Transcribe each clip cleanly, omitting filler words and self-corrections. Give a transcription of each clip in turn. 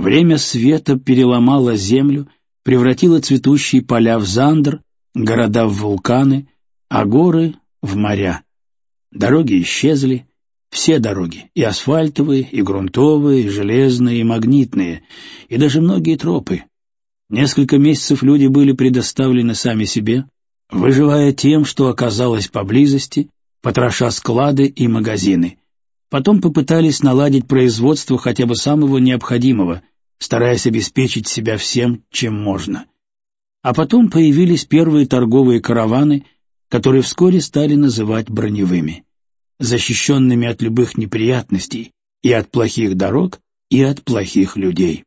Время света переломало землю, превратило цветущие поля в зандр, города в вулканы, а горы — в моря. Дороги исчезли, все дороги, и асфальтовые, и грунтовые, и железные, и магнитные, и даже многие тропы. Несколько месяцев люди были предоставлены сами себе, выживая тем, что оказалось поблизости, потроша склады и магазины. Потом попытались наладить производство хотя бы самого необходимого, стараясь обеспечить себя всем, чем можно. А потом появились первые торговые караваны, которые вскоре стали называть броневыми, защищенными от любых неприятностей, и от плохих дорог, и от плохих людей.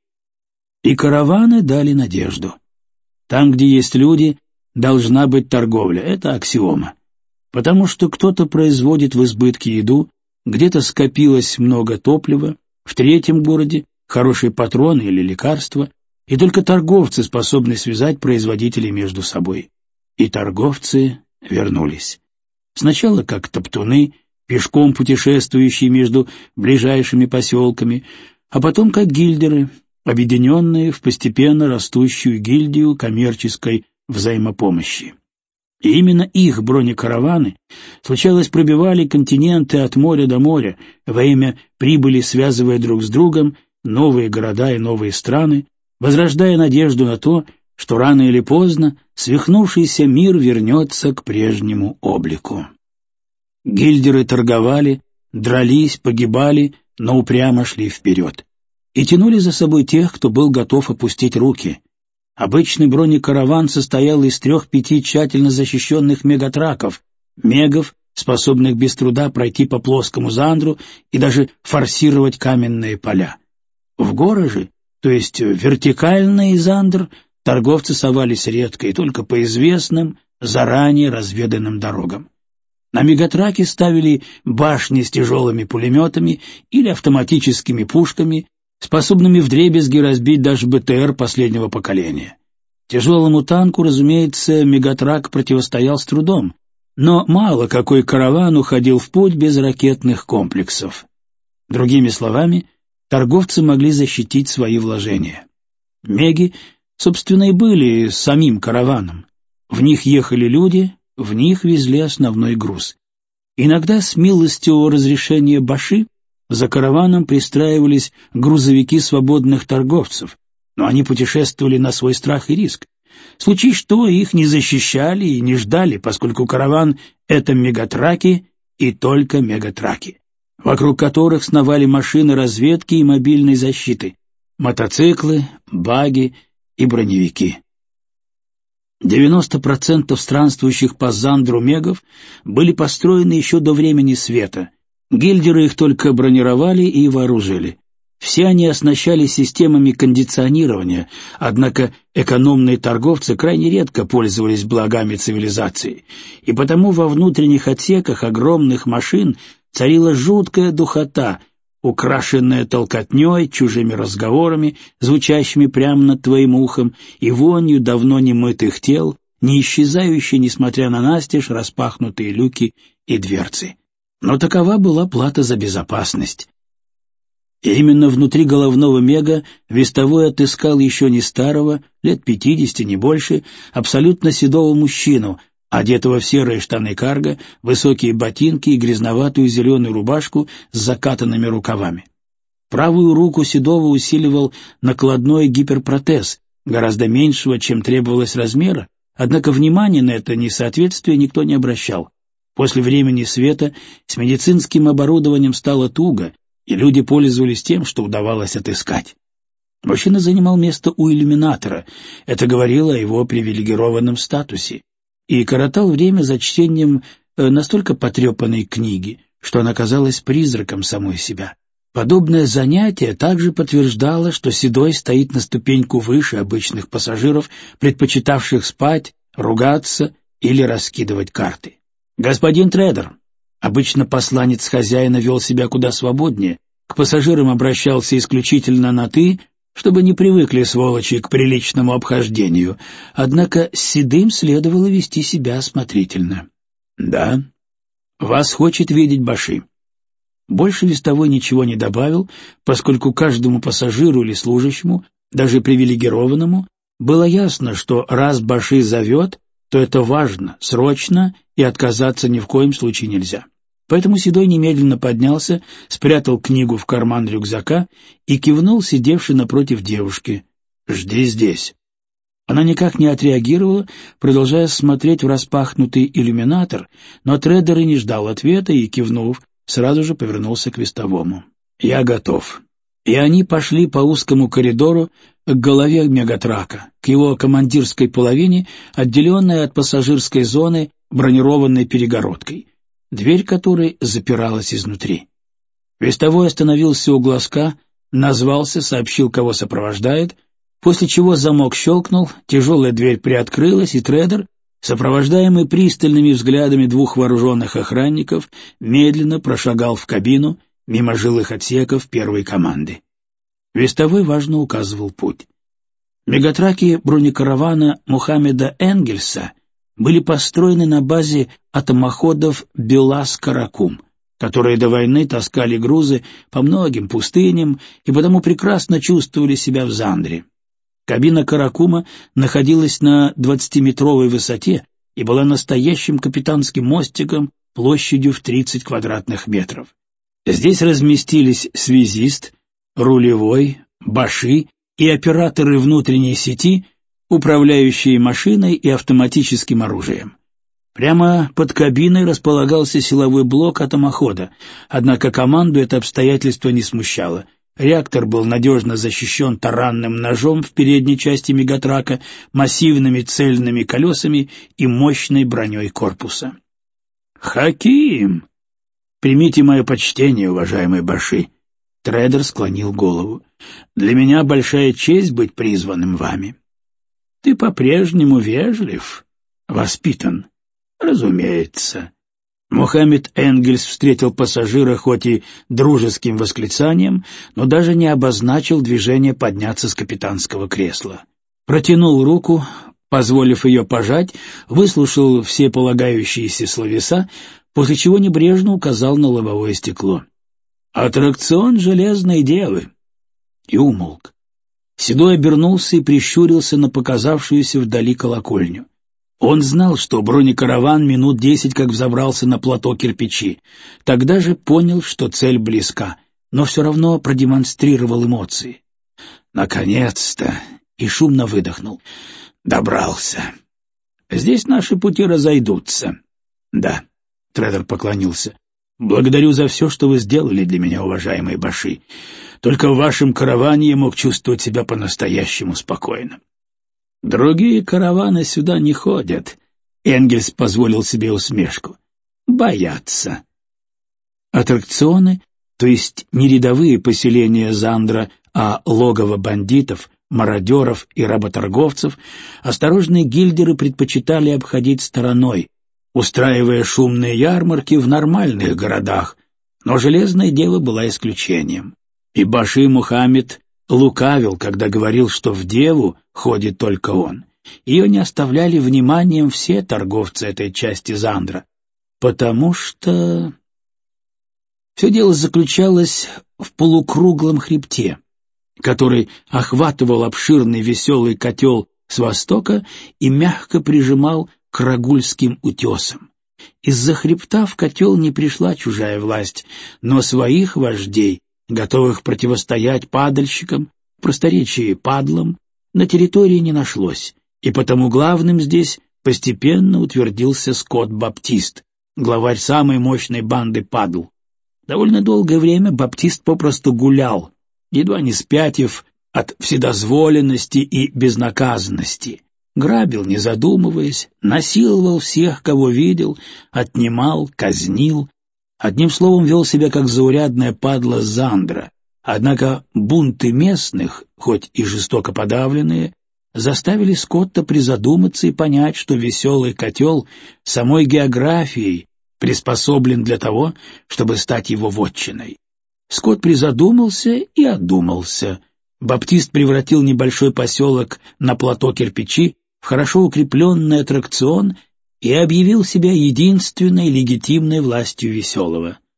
И караваны дали надежду. Там, где есть люди, должна быть торговля, это аксиома. Потому что кто-то производит в избытке еду, где-то скопилось много топлива, в третьем городе хорошие патроны или лекарства, и только торговцы способны связать производителей между собой. И торговцы вернулись. Сначала как топтуны, пешком путешествующие между ближайшими поселками, а потом как гильдеры, объединенные в постепенно растущую гильдию коммерческой взаимопомощи. И именно их бронекараваны, случалось, пробивали континенты от моря до моря, во имя прибыли связывая друг с другом новые города и новые страны, возрождая надежду на то, что рано или поздно свихнувшийся мир вернется к прежнему облику. Гильдеры торговали, дрались, погибали, но упрямо шли вперед. И тянули за собой тех, кто был готов опустить руки. Обычный бронекараван состоял из 3-5 тщательно защищенных мегатраков, мегов, способных без труда пройти по плоскому зандру и даже форсировать каменные поля. В горы же, то есть вертикальный зандр, торговцы совались редко и только по известным, заранее разведанным дорогам. На мегатраке ставили башни с тяжелыми пулеметами или автоматическими пушками, способными вдребезги разбить даже БТР последнего поколения. Тяжелому танку, разумеется, мегатрак противостоял с трудом, но мало какой караван уходил в путь без ракетных комплексов. Другими словами, торговцы могли защитить свои вложения. Меги, собственно, и были самим караваном. В них ехали люди, в них везли основной груз. Иногда с милостью разрешения баши за караваном пристраивались грузовики свободных торговцев, но они путешествовали на свой страх и риск. Случись что, их не защищали и не ждали, поскольку караван — это мегатраки и только мегатраки, вокруг которых сновали машины разведки и мобильной защиты, мотоциклы, баги и броневики. 90% странствующих по зандру мегов были построены еще до времени света. Гильдеры их только бронировали и вооружили. Все они оснащались системами кондиционирования, однако экономные торговцы крайне редко пользовались благами цивилизации, и потому во внутренних отсеках огромных машин царила жуткая духота, украшенная толкотней, чужими разговорами, звучащими прямо над твоим ухом, и вонью давно немытых тел, не исчезающей, несмотря на настежь распахнутые люки и дверцы. Но такова была плата за безопасность. И именно внутри головного мега вестовой отыскал еще не старого, лет 50, не больше, абсолютно седого мужчину, одетого в серые штаны карго, высокие ботинки и грязноватую зеленую рубашку с закатанными рукавами. Правую руку седого усиливал накладной гиперпротез, гораздо меньшего, чем требовалось размера, однако внимания на это несоответствие никто не обращал. После времени света с медицинским оборудованием стало туго, и люди пользовались тем, что удавалось отыскать. Мужчина занимал место у иллюминатора, это говорило о его привилегированном статусе, и коротал время за чтением настолько потрепанной книги, что она казалась призраком самой себя. Подобное занятие также подтверждало, что седой стоит на ступеньку выше обычных пассажиров, предпочитавших спать, ругаться или раскидывать карты. «Господин трейдер», обычно посланец хозяина вел себя куда свободнее, к пассажирам обращался исключительно на «ты», чтобы не привыкли сволочи к приличному обхождению, однако с седым следовало вести себя осмотрительно. «Да, вас хочет видеть Баши». Больше вестовой ничего не добавил, поскольку каждому пассажиру или служащему, даже привилегированному, было ясно, что раз Баши зовет, то это важно, срочно, и отказаться ни в коем случае нельзя. Поэтому Седой немедленно поднялся, спрятал книгу в карман рюкзака и кивнул сидевшей напротив девушки. «Жди здесь». Она никак не отреагировала, продолжая смотреть в распахнутый иллюминатор, но Тредер и не ждал ответа и, кивнув, сразу же повернулся к вестовому. «Я готов». И они пошли по узкому коридору к голове мегатрака, к его командирской половине, отделенной от пассажирской зоны бронированной перегородкой, дверь которой запиралась изнутри. Вестовой остановился у глазка, назвался, сообщил, кого сопровождает, после чего замок щелкнул, тяжелая дверь приоткрылась, и Тредер, сопровождаемый пристальными взглядами двух вооруженных охранников, медленно прошагал в кабину мимо жилых отсеков первой команды. Вестовой важно указывал путь. Мегатраки бронекаравана Мухаммеда Энгельса были построены на базе атомоходов «Белас-Каракум», которые до войны таскали грузы по многим пустыням и потому прекрасно чувствовали себя в Зандре. Кабина «Каракума» находилась на 20-метровой высоте и была настоящим капитанским мостиком площадью в 30 квадратных метров. Здесь разместились связист, рулевой, баши и операторы внутренней сети, управляющие машиной и автоматическим оружием. Прямо под кабиной располагался силовой блок атомохода, однако команду это обстоятельство не смущало. Реактор был надежно защищен таранным ножом в передней части мегатрака, массивными цельными колесами и мощной броней корпуса. «Хаким! Примите мое почтение, уважаемый Баши!» Тредер склонил голову. «Для меня большая честь быть призванным вами. Ты по-прежнему вежлив, воспитан. Разумеется». Мухаммед Энгельс встретил пассажира хоть и дружеским восклицанием, но даже не обозначил движение подняться с капитанского кресла. Протянул руку, позволив ее пожать, выслушал все полагающиеся словеса, после чего небрежно указал на лобовое стекло. «Аттракцион Железной Девы!» И умолк. Седой обернулся и прищурился на показавшуюся вдали колокольню. Он знал, что бронекараван минут 10 как взобрался на плато кирпичи. Тогда же понял, что цель близка, но все равно продемонстрировал эмоции. «Наконец-то!» и шумно выдохнул. «Добрался. Здесь наши пути разойдутся». «Да», — Тредер поклонился. «Благодарю за все, что вы сделали для меня, уважаемые Баши. Только в вашем караване я мог чувствовать себя по-настоящему спокойно». «Другие караваны сюда не ходят», — Энгельс позволил себе усмешку. «Боятся». Аттракционы, то есть не рядовые поселения Зандра, а логово бандитов, мародеров и работорговцев, осторожные гильдеры предпочитали обходить стороной, устраивая шумные ярмарки в нормальных городах, но Железная Дева была исключением. И Баши Мухаммед лукавил, когда говорил, что в Деву ходит только он. Ее не оставляли вниманием все торговцы этой части Зандра, потому что... Все дело заключалось в полукруглом хребте, который охватывал обширный веселый котел с востока и мягко прижимал к Рагульским утесам. Из-за хребта в котел не пришла чужая власть, но своих вождей, готовых противостоять падальщикам, в просторечии падлам, на территории не нашлось, и потому главным здесь постепенно утвердился Скотт Баптист, главарь самой мощной банды падл. Довольно долгое время Баптист попросту гулял, едва не спятив от вседозволенности и безнаказанности, грабил, не задумываясь, насиловал всех, кого видел, отнимал, казнил, одним словом, вел себя как заурядная падла Зандра. Однако бунты местных, хоть и жестоко подавленные, заставили Скотта призадуматься и понять, что веселый котел самой географией приспособлен для того, чтобы стать его вотчиной. Скотт призадумался и одумался. Баптист превратил небольшой поселок на плато кирпичи в хорошо укрепленный аттракцион и объявил себя единственной легитимной властью Веселого.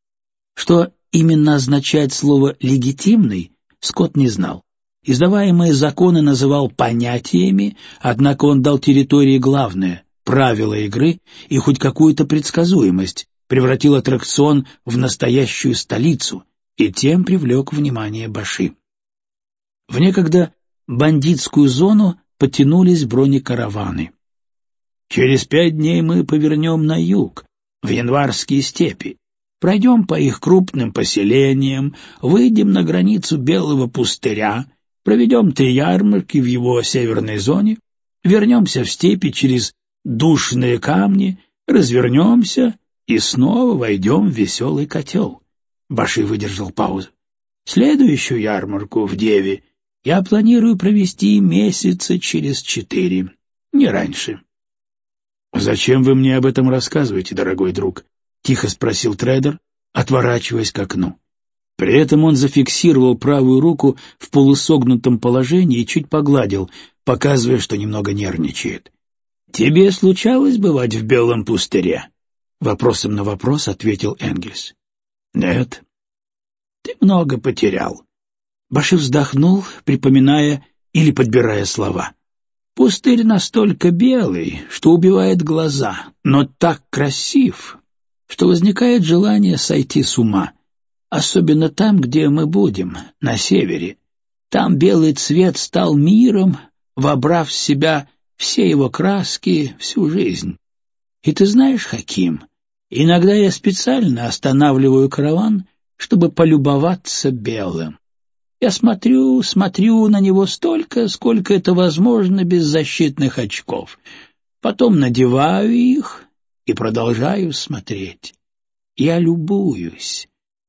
Что именно означает слово «легитимный», Скотт не знал. Издаваемые законы называл понятиями, однако он дал территории главное — правила игры и хоть какую-то предсказуемость, превратил аттракцион в настоящую столицу и тем привлек внимание Баши. В некогда бандитскую зону подтянулись бронекараваны. «Через 5 дней мы повернем на юг, в январские степи. Пройдем по их крупным поселениям, выйдем на границу Белого пустыря, проведем 3 ярмарки в его северной зоне, вернемся в степи через душные камни, развернемся и снова войдем в веселый котел». Баши выдержал паузу. «Следующую ярмарку в Деве я планирую провести месяца через 4, не раньше». «Зачем вы мне об этом рассказываете, дорогой друг?» — тихо спросил трейдер, отворачиваясь к окну. При этом он зафиксировал правую руку в полусогнутом положении и чуть погладил, показывая, что немного нервничает. «Тебе случалось бывать в Белом пустыре?» Вопросом на вопрос ответил Энгельс. «Нет». «Ты много потерял». Баши вздохнул, припоминая или подбирая слова. «Пустырь настолько белый, что убивает глаза, но так красив, что возникает желание сойти с ума, особенно там, где мы будем, на севере. Там белый цвет стал миром, вобрав в себя все его краски всю жизнь. И ты знаешь, Хаким, иногда я специально останавливаю караван, чтобы полюбоваться белым. Я смотрю на него столько, сколько это возможно без защитных очков. Потом надеваю их и продолжаю смотреть. Я любуюсь,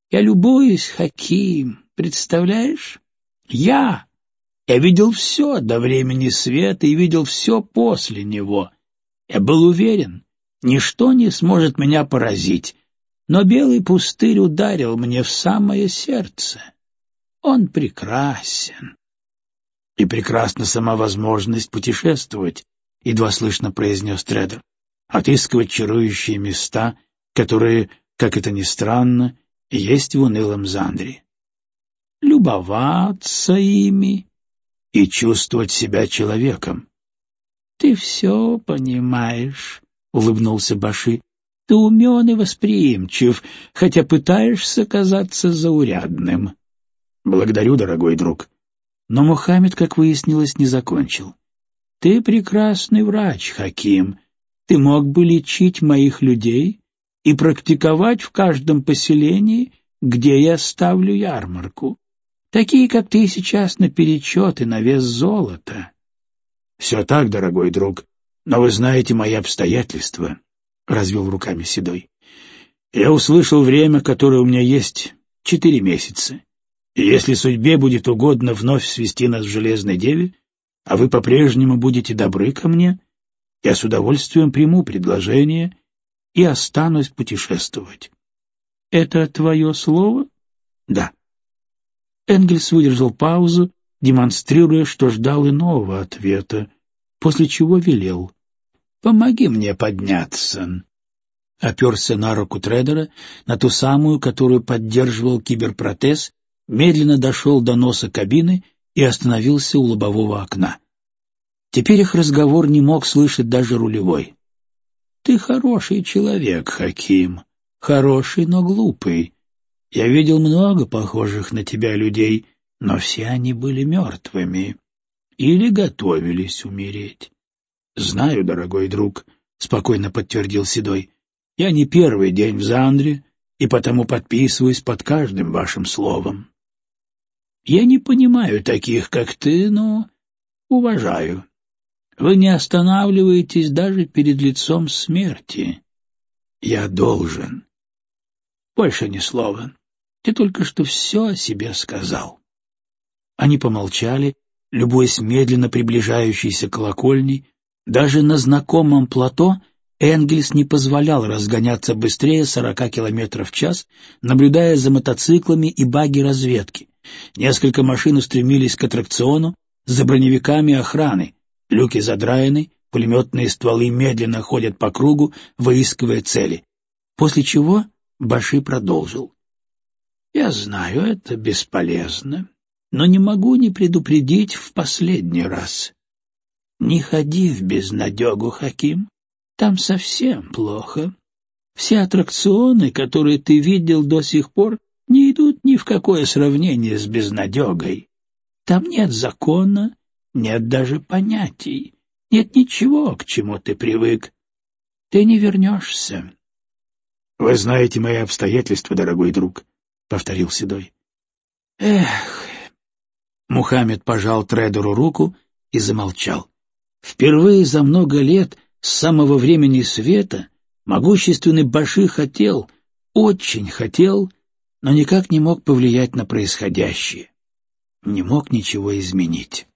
Хаким, представляешь? Я видел все до времени света и видел все после него. Я был уверен, ничто не сможет меня поразить, но белый пустырь ударил мне в самое сердце. Он прекрасен. И прекрасна сама возможность путешествовать, — едва слышно произнес трейдер, — отыскивать чарующие места, которые, как это ни странно, есть в унылом Зандре. Любоваться ими и чувствовать себя человеком. — Ты все понимаешь, — улыбнулся Баши. — Ты умен и восприимчив, хотя пытаешься казаться заурядным. — Благодарю, дорогой друг. Но Мухаммед, как выяснилось, не закончил. — Ты прекрасный врач, Хаким. Ты мог бы лечить моих людей и практиковать в каждом поселении, где я ставлю ярмарку. Такие, как ты, сейчас наперечет и на вес золота. — Все так, дорогой друг, но вы знаете мои обстоятельства, — развел руками Седой. — Я услышал время, которое у меня есть, 4 месяца. И если судьбе будет угодно вновь свести нас в Железной Деве, а вы по-прежнему будете добры ко мне, я с удовольствием приму предложение и останусь путешествовать. — Это твое слово? — Да. Энгельс выдержал паузу, демонстрируя, что ждал иного ответа, после чего велел. — Помоги мне подняться. Оперся на руку трейдера, на ту самую, которую поддерживал киберпротез, медленно дошел до носа кабины и остановился у лобового окна. Теперь их разговор не мог слышать даже рулевой. — Ты хороший человек, Хаким, хороший, но глупый. Я видел много похожих на тебя людей, но все они были мертвыми или готовились умереть. — Знаю, дорогой друг, — спокойно подтвердил Седой, — я не первый день в Зандре и потому подписываюсь под каждым вашим словом. Я не понимаю таких, как ты, но уважаю. Вы не останавливаетесь даже перед лицом смерти. Я должен. Больше ни слова. Ты только что все о себе сказал. Они помолчали, любуясь медленно приближающейся колокольней. Даже на знакомом плато Энгельс не позволял разгоняться быстрее 40 км в час, наблюдая за мотоциклами и багги разведки. Несколько машин устремились к аттракциону за броневиками охраны. Люки задраены, пулеметные стволы медленно ходят по кругу, выискивая цели. После чего Баши продолжил. Я знаю, это бесполезно, но не могу не предупредить в последний раз. Не ходи в безнадегу, Хаким, там совсем плохо. Все аттракционы, которые ты видел до сих пор, не идут ни в какое сравнение с безнадегой. Там нет закона, нет даже понятий, нет ничего, к чему ты привык. Ты не вернешься. — Вы знаете мои обстоятельства, дорогой друг, — повторил Седой. — Эх! Мухаммед пожал трейдеру руку и замолчал. Впервые за много лет, с самого времени света, могущественный Баши хотел, очень хотел, но никак не мог повлиять на происходящее. Не мог ничего изменить.